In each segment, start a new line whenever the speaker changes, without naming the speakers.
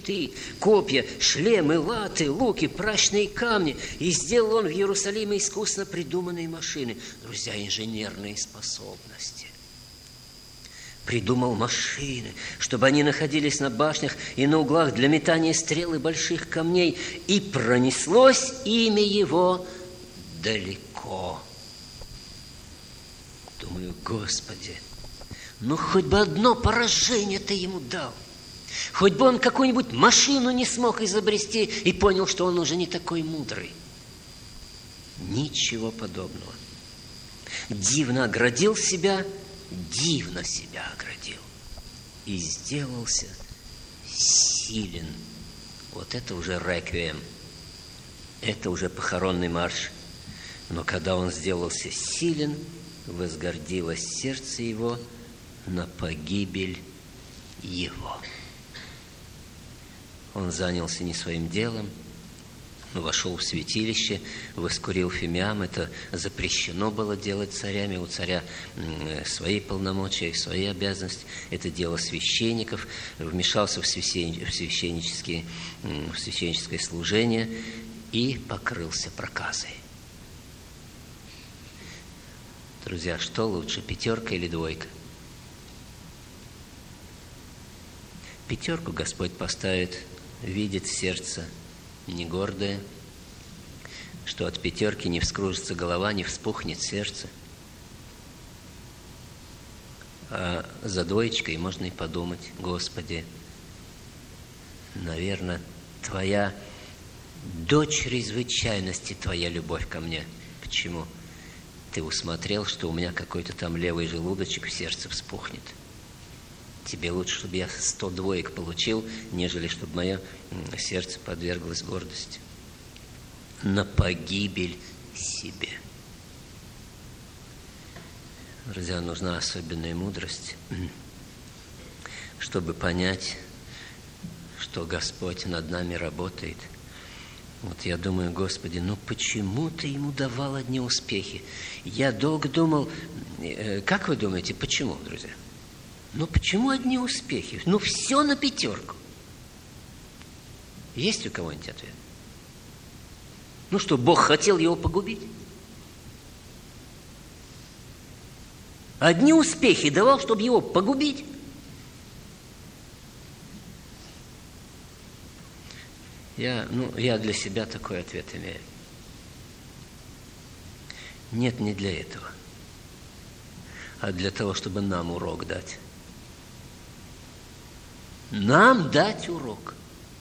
щиты, копья, шлемы, латы, луки, прачные камни. И сделал он в Иерусалиме искусно придуманные машины. Друзья, инженерные способности. Придумал машины, чтобы они находились на башнях и на углах для метания стрел и больших камней. И пронеслось имя его далеко. Думаю, Господи, ну хоть бы одно поражение ты ему дал. Хоть бы он какую-нибудь машину не смог изобрести и понял, что он уже не такой мудрый. Ничего подобного. Дивно оградил себя, дивно себя оградил. И сделался силен. Вот это уже реквием. Это уже похоронный марш. Но когда он сделался силен, возгордилось сердце его на погибель его. Он занялся не своим делом, вошел в святилище, воскурил фимиам. Это запрещено было делать царями. У царя свои полномочия, свои обязанности. Это дело священников. Вмешался в священническое служение и покрылся проказой. Друзья, что лучше, 5 или 2? 5 Господь поставит, видит сердце не гордое, что от 5 не вскружится голова, не вспухнет сердце. А за 2 можно и подумать: Господи, наверное, Твоя до чрезвычайности Твоя любовь ко мне. Почему? Ты усмотрел, что у меня какой-то там левый желудочек в сердце вспухнет. Тебе лучше, чтобы я 102 получил, нежели чтобы мое сердце подверглось гордости. На погибель себе. Друзья, нужна особенная мудрость, чтобы понять, что Господь над нами работает. Вот я думаю, Господи, ну почему Ты ему давал одни успехи? Я долго думал, как вы думаете, почему, друзья? Ну почему одни успехи? Ну все на 5. Есть у кого-нибудь ответ? Ну что, Бог хотел его погубить? Одни успехи давал, чтобы его погубить? Я для себя такой ответ имею. Нет, не для этого, а для того, чтобы нам урок дать. Нам дать урок.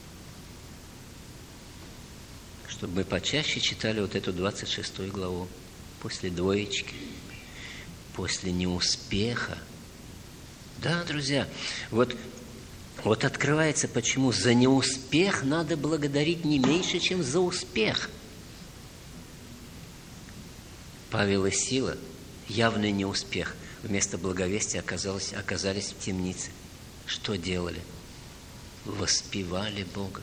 Чтобы мы почаще читали вот эту 26 главу. После 2, после неуспеха. Да, друзья, вот открывается, почему за неуспех надо благодарить не меньше, чем за успех. Павел и Сила, явный неуспех, вместо благовестия оказались в темнице. Что делали? Воспевали Бога.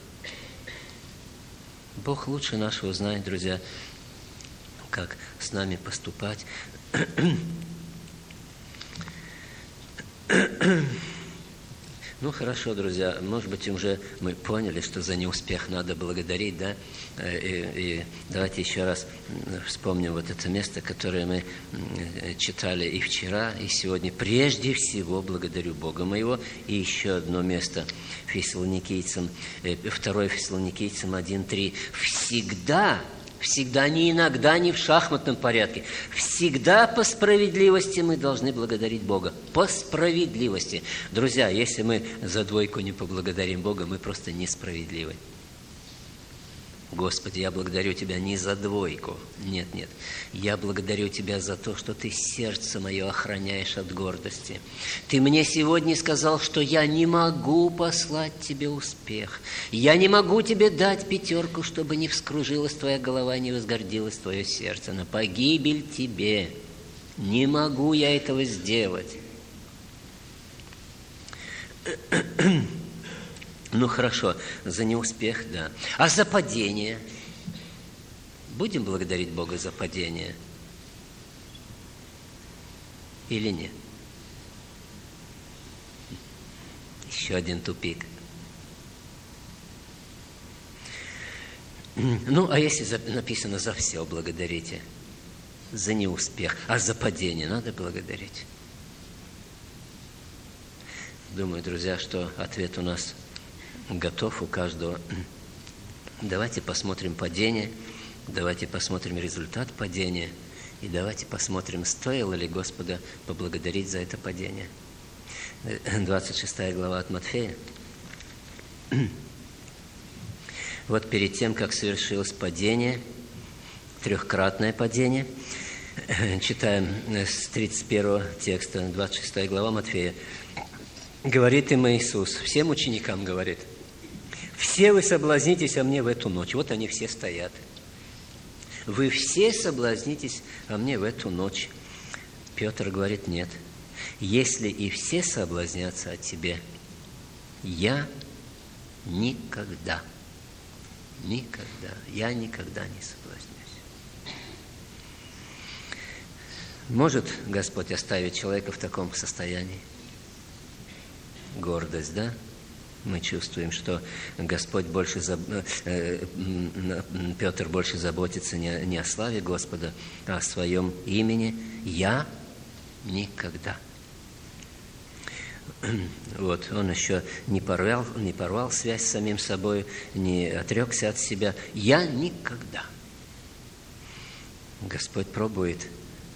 Бог лучше нашего знает, друзья, как с нами поступать. Ну, хорошо, друзья, может быть, уже мы поняли, что за неуспех надо благодарить, да? И давайте еще раз вспомним вот это место, которое мы читали и вчера, и сегодня. Прежде всего благодарю Бога моего. И еще одно место, 2 Фессалоникийцам 1:3. Всегда, не иногда, не в шахматном порядке. Всегда по справедливости мы должны благодарить Бога. По справедливости. Друзья, если мы за 2 не поблагодарим Бога, мы просто несправедливы. Господи, я благодарю Тебя не за 2. Нет. Я благодарю Тебя за то, что Ты сердце мое охраняешь от гордости. Ты мне сегодня сказал, что я не могу послать Тебе успех. Я не могу Тебе дать 5, чтобы не вскружилась Твоя голова, не возгордилось Твое сердце. На погибель Тебе. Не могу я этого сделать. Ну, хорошо, за неуспех, да. А за падение? Будем благодарить Бога за падение? Или нет? Еще один тупик. Ну, а если написано «за все благодарите», за неуспех, а за падение надо благодарить? Думаю, друзья, что ответ у нас готов у каждого. Давайте посмотрим падение, давайте посмотрим результат падения, и давайте посмотрим, стоило ли Господа поблагодарить за это падение. 26 глава от Матфея. Вот перед тем, как совершилось падение, трехкратное падение, читаем с 31 текста, 26 глава Матфея. Говорит им Иисус, всем ученикам говорит: «Все вы соблазнитесь о мне в эту ночь». Вот они все стоят. «Вы все соблазнитесь о мне в эту ночь». Петр говорит: «Нет, если и все соблазнятся о тебе, я никогда не соблазнюсь». Может Господь оставить человека в таком состоянии? Гордость, да? Мы чувствуем, что Господь Петр больше заботится не о славе Господа, а о своем имени. «Я никогда». Вот, он еще не порвал связь с самим собой, не отрекся от себя. «Я никогда». Господь пробует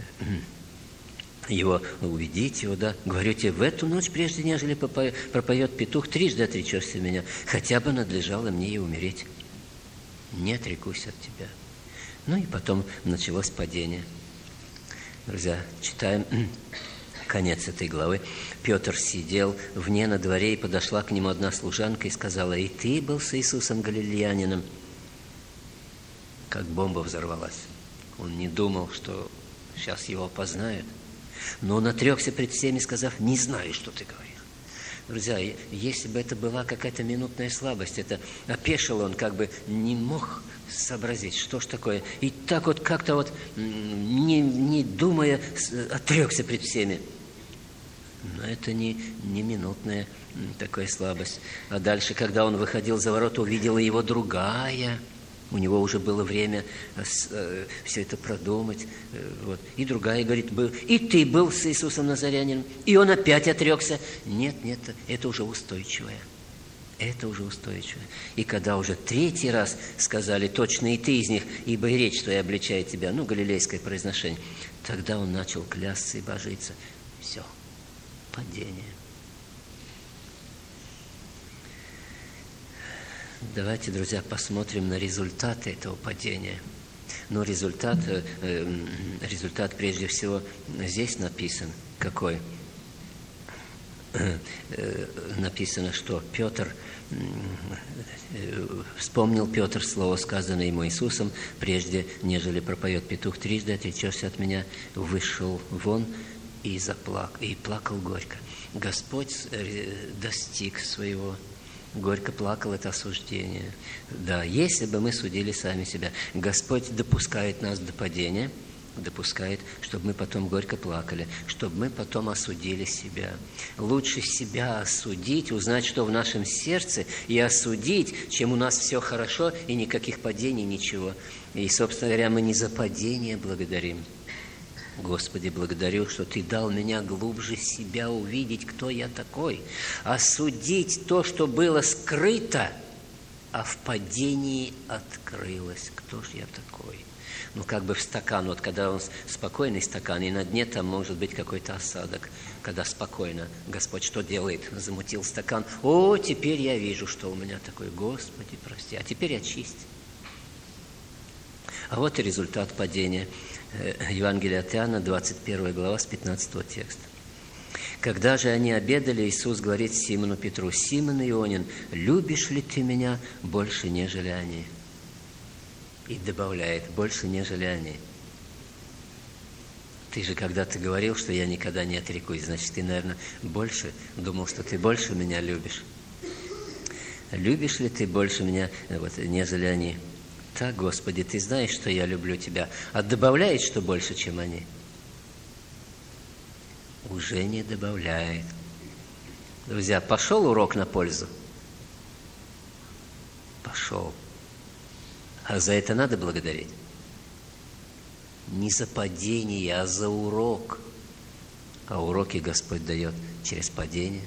его увидеть, его, да. «Говорю тебе, в эту ночь, прежде нежели пропоет петух, трижды отречешься меня, хотя бы надлежало мне и умереть. Не отрекусь от тебя». Ну и потом началось падение. Друзья, читаем конец этой главы. Петр сидел вне на дворе, и подошла к нему одна служанка и сказала: «И ты был с Иисусом Галилеянином». Как бомба взорвалась. Он не думал, что сейчас его опознают. Но он отрекся пред всеми, сказав: «Не знаю, что ты говоришь». Друзья, если бы это была какая-то минутная слабость, это опешил он, как бы не мог сообразить, что ж такое. И так вот как-то вот, не думая, отрекся пред всеми. Но это не минутная такая слабость. А дальше, когда он выходил за ворота, увидела его другая. У него уже было время все это продумать. Вот. И другая говорит: «И ты был с Иисусом Назарянином». И он опять отрекся. Нет, это уже устойчивое. Это уже устойчивое. И когда уже третий раз сказали: «Точно и ты из них, ибо и речь твоя обличает тебя», галилейское произношение, тогда он начал клясться и божиться. Все, падение. Давайте, друзья, посмотрим на результаты этого падения. Но результат прежде всего здесь написан. Какой? Написано, что Петр, вспомнил Петр слово, сказанное ему Иисусом: «Прежде, нежели пропоет петух, трижды отречешься от меня», вышел вон и плакал горько. Господь достиг своего. Горько плакал — это осуждение. Да, если бы мы судили сами себя. Господь допускает нас до падения, допускает, чтобы мы потом горько плакали, чтобы мы потом осудили себя. Лучше себя осудить, узнать, что в нашем сердце, и осудить, чем у нас все хорошо и никаких падений, ничего. И, собственно говоря, мы не за падение благодарим. Господи, благодарю, что Ты дал меня глубже себя увидеть, кто я такой, осудить то, что было скрыто, а в падении открылось. Кто ж я такой? Как бы в стакан, вот когда он спокойный стакан, и на дне там может быть какой-то осадок. Когда спокойно, Господь что делает? Замутил стакан. О, теперь я вижу, что у меня такой. Господи, прости, а теперь очисть. А вот и результат падения. Евангелие от Иоанна, 21 глава, с 15 текста. Когда же они обедали, Иисус говорит Симону Петру: «Симон Ионин, любишь ли ты меня больше, нежели они?» И добавляет: «Больше, нежели они». Ты же когда-то говорил, что я никогда не отрекусь. Значит, ты, наверное, больше думал, что ты больше меня любишь. Любишь ли ты больше меня, нежели они? Так, Господи, Ты знаешь, что я люблю Тебя. А добавляет, что больше, чем они? Уже не добавляет. Друзья, пошел урок на пользу? Пошел. А за это надо благодарить? Не за падение, а за урок. А уроки Господь дает через падение.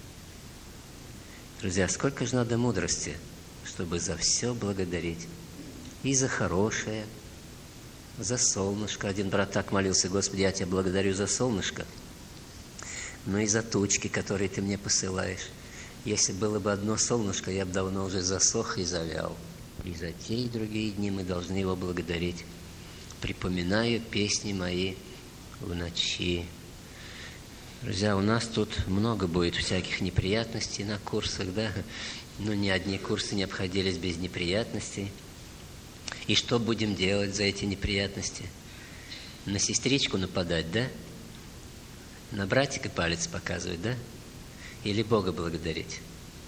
Друзья, сколько же надо мудрости, чтобы за все благодарить. И за хорошее, за солнышко. Один брат так молился: Господи, я Тебя благодарю за солнышко, но и за тучки, которые Ты мне посылаешь. Если было бы одно солнышко, я бы давно уже засох и завял. И за те и другие дни мы должны Его благодарить. Припоминаю песни мои в ночи. Друзья, у нас тут много будет всяких неприятностей на курсах, да? Но ни одни курсы не обходились без неприятностей. И что будем делать за эти неприятности? На сестричку нападать, да? На братика палец показывать, да? Или Бога благодарить?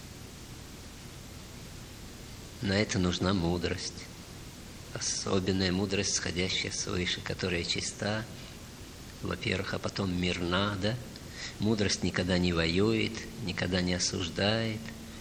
На это нужна мудрость. Особенная мудрость, сходящая свыше, которая чиста, во-первых, а потом мирна, да? Мудрость никогда не воюет, никогда не осуждает.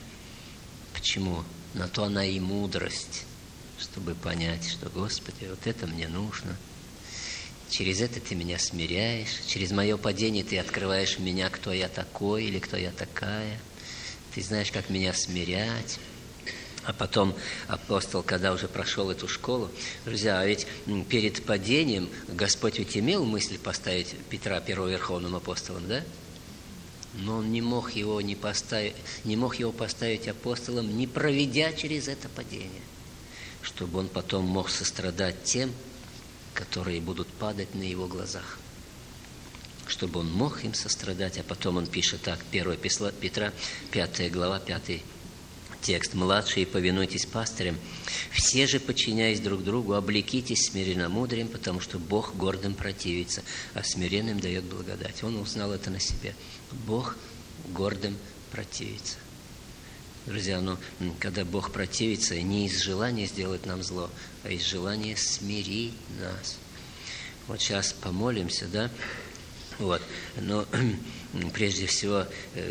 Почему? На то она и мудрость, чтобы понять, что, Господи, вот это мне нужно. Через это Ты меня смиряешь, через мое падение Ты открываешь меня, кто я такой или кто я такая. Ты знаешь, как меня смирять. А потом апостол, когда уже прошел эту школу, друзья, а ведь перед падением Господь ведь имел мысль поставить Петра первым верховным апостолом, да? Но он не мог его поставить апостолом, не проведя через это падение, чтобы он потом мог сострадать тем, которые будут падать на его глазах. Чтобы он мог им сострадать, а потом он пишет так, 1 Петра, 5 глава, 5 текст. «Младшие, повинуйтесь пастырям, все же, подчиняясь друг другу, облекитесь смиренномудрием, потому что Бог гордым противится, а смиренным дает благодать». Он узнал это на себе. Бог гордым противится. Друзья, когда Бог противится, не из желания сделать нам зло, а из желания смирить нас. Вот сейчас помолимся, да? Вот. Но прежде всего,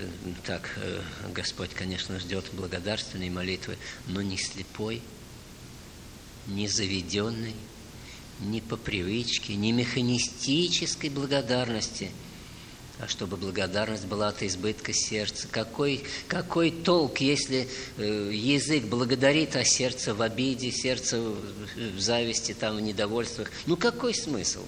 Господь, конечно, ждет благодарственной молитвы, но не слепой, не заведенной, не по привычке, не механистической благодарности, а чтобы благодарность была от избытка сердца. Какой толк, если язык благодарит, а сердце в обиде, сердце в зависти, в недовольствах? Какой смысл?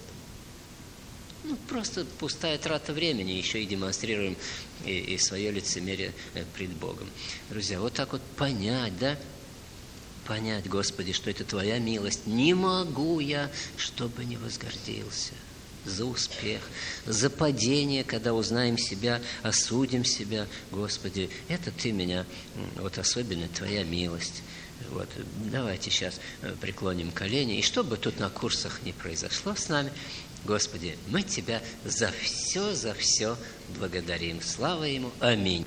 Просто пустая трата времени, еще и демонстрируем и свое лицемерие пред Богом. Друзья, вот так вот понять, да? Понять, Господи, что это Твоя милость. Не могу я, чтобы не возгордился. За успех, за падение, когда узнаем себя, осудим себя. Господи, это Ты меня, вот особенно Твоя милость. Вот, давайте сейчас преклоним колени. И что бы тут на курсах ни произошло с нами, Господи, мы Тебя за все благодарим. Слава Ему. Аминь.